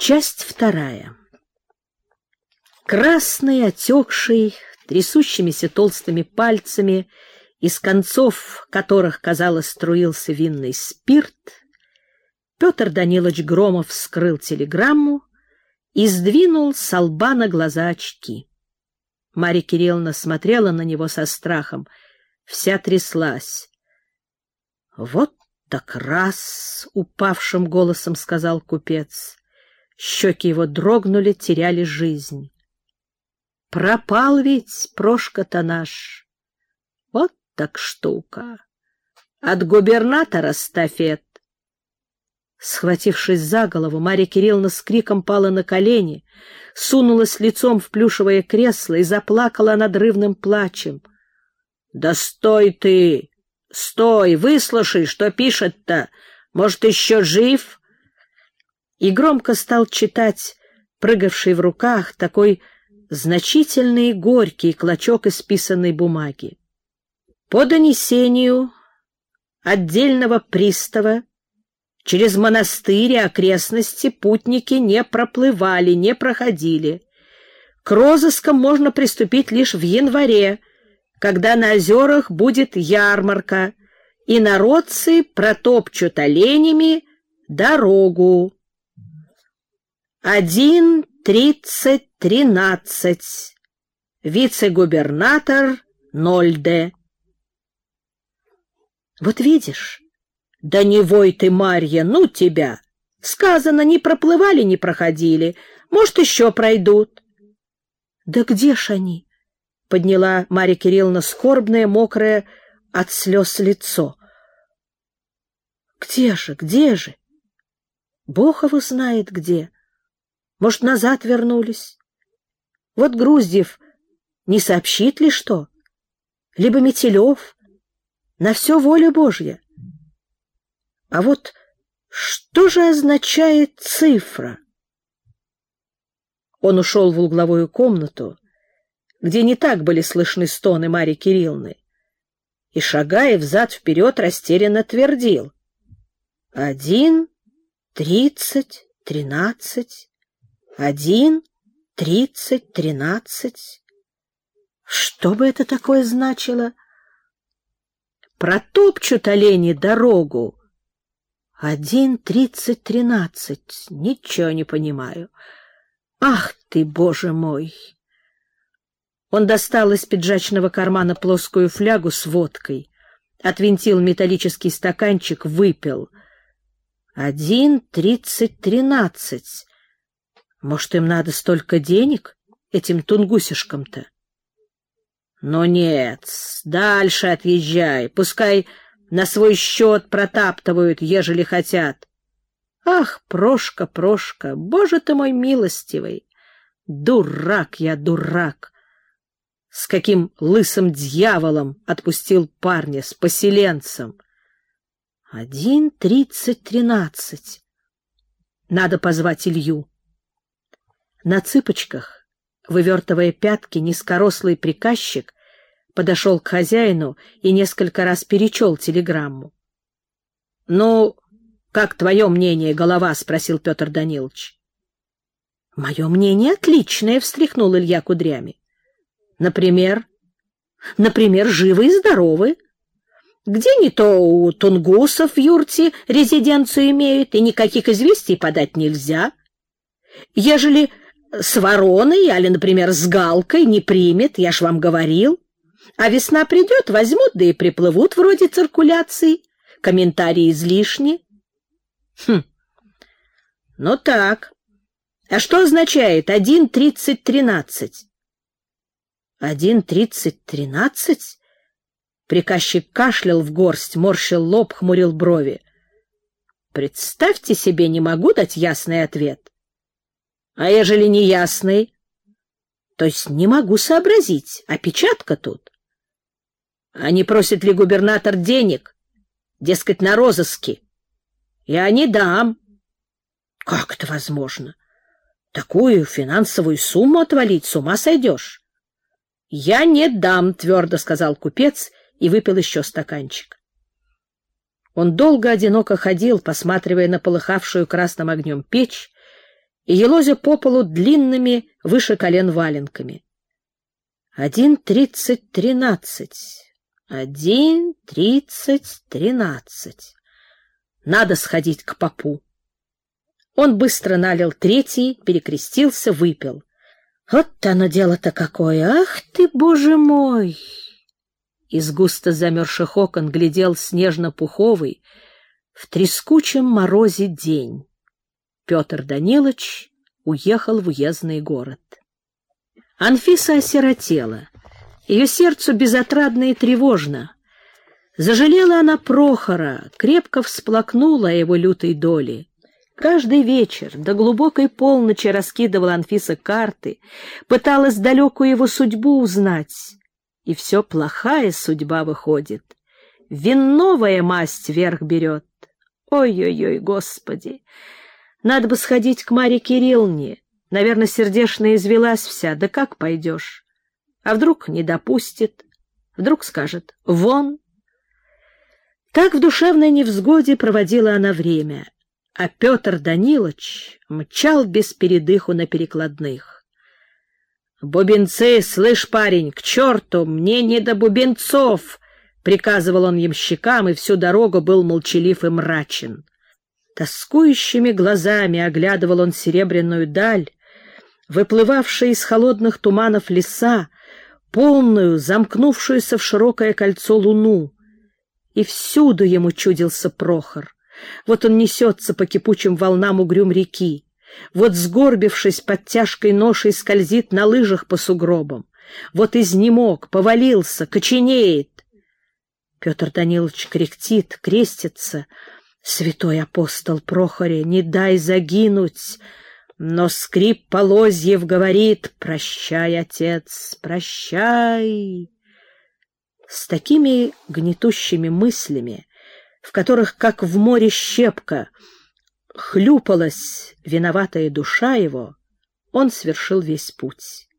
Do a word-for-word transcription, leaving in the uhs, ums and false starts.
Часть вторая. Красный, отекший, трясущимися толстыми пальцами, из концов которых, казалось, струился винный спирт, Петр Данилович Громов вскрыл телеграмму и сдвинул со лба на глаза очки. Марья Кирилловна смотрела на него со страхом, вся тряслась. — Вот так раз! — упавшим голосом сказал купец. Щеки его дрогнули, теряли жизнь. — Пропал ведь Прошка-то наш. Вот так штука! От губернатора стафет. Схватившись за голову, Марья Кирилловна с криком пала на колени, сунулась лицом в плюшевое кресло и заплакала надрывным плачем. — Да стой ты! Стой! Выслушай, что пишет-то! Может, еще жив? И громко стал читать, прыгавший в руках, такой значительный и горький клочок исписанной бумаги. По донесению отдельного пристава через монастырь и окрестности путники не проплывали, не проходили. К розыскам можно приступить лишь в январе, когда на озерах будет ярмарка, и народцы протопчут оленями дорогу. Один тридцать тринадцать. Вице-губернатор Нольде. Вот видишь? Да не вой ты, Марья, ну тебя! Сказано, не проплывали, не проходили. Может, еще пройдут. Да где ж они? Подняла Марья Кирилловна скорбное, мокрое от слез лицо. Где же, где же? Бог его знает где. Может, назад вернулись? Вот Груздев не сообщит ли что? Либо Метелев. На все воля Божья. А вот что же означает цифра? Он ушел в угловую комнату, где не так были слышны стоны Марьи Кирилловны, и, шагая взад-вперед, растерянно твердил. Один, тридцать, тринадцать, один, тридцать, тринадцать. Что бы это такое значило? Протопчут олени дорогу. Один, тридцать, тринадцать. Ничего не понимаю. Ах ты, Боже мой! Он достал из пиджачного кармана плоскую флягу с водкой, отвинтил металлический стаканчик, выпил. Один, тридцать, тринадцать. Может, им надо столько денег, этим тунгусишкам-то? Но нет, дальше отъезжай, пускай на свой счет протаптывают, ежели хотят. Ах, Прошка, Прошка, Боже ты мой милостивый! Дурак я, дурак! С каким лысым дьяволом отпустил парня, с поселенцем! Один, тридцать, тринадцать. Надо позвать Илью. На цыпочках, вывертывая пятки, низкорослый приказчик подошел к хозяину и несколько раз перечел телеграмму. — Ну, как твое мнение, голова? — спросил Петр Данилович. — Мое мнение отличное, — встряхнул Илья кудрями. — Например? — Например, живы и здоровы. Где не то у тунгусов в юрте резиденцию имеют, и никаких известий подать нельзя. Ежели с вороной, али, например, с галкой не примет, я ж вам говорил. А весна придет, возьмут, да и приплывут вроде циркуляции. Комментарии излишни. Хм. Ну так. А что означает один тридцать тринадцать? Один тридцать тринадцать? Приказчик кашлял в горсть, морщил лоб, хмурил брови. Представьте себе, не могу дать ясный ответ. А ежели не ясный? То есть не могу сообразить, опечатка тут. А не просит ли губернатор денег? Дескать, на розыске. Я не дам. Как это возможно? Такую финансовую сумму отвалить, с ума сойдешь. Я не дам, твердо сказал купец и выпил еще стаканчик. Он долго одиноко ходил, посматривая на полыхавшую красным огнем печь, и елозя по полу длинными выше колен валенками. Один тридцать тринадцать. Один тридцать тринадцать. Надо сходить к попу. Он быстро налил третий, перекрестился, выпил. Вот оно дело-то какое! Ах ты, Боже мой! Из густо замерзших окон глядел снежно-пуховый в трескучем морозе день. Петр Данилович уехал в уездный город. Анфиса осиротела. Ее сердцу безотрадно и тревожно. Зажалела она Прохора, крепко всплакнула о его лютой доле. Каждый вечер до глубокой полночи раскидывала Анфиса карты, пыталась далекую его судьбу узнать. И все плохая судьба выходит. Винновая масть верх берет. Ой-ой-ой, Господи! Надо бы сходить к Марье Кирилловне. Наверное, сердечно извелась вся. Да как пойдешь? А вдруг не допустит? Вдруг скажет «вон». Так в душевной невзгоде проводила она время, а Петр Данилович мчал без передыху на перекладных. «Бубенцы, слышь, парень, к черту, мне не до бубенцов!» — приказывал он ямщикам, и всю дорогу был молчалив и мрачен. Тоскующими глазами оглядывал он серебряную даль, выплывавшие из холодных туманов леса, полную, замкнувшуюся в широкое кольцо луну. И всюду ему чудился Прохор. Вот он несется по кипучим волнам угрюм реки, вот, сгорбившись под тяжкой ношей, скользит на лыжах по сугробам, вот изнемог, повалился, коченеет. Петр Данилович кряхтит, крестится. «Святой апостол Прохоре, не дай загинуть!» Но скрип полозьев говорит: «Прощай, отец, прощай!» С такими гнетущими мыслями, в которых, как в море щепка, хлюпалась виноватая душа его, он совершил весь путь.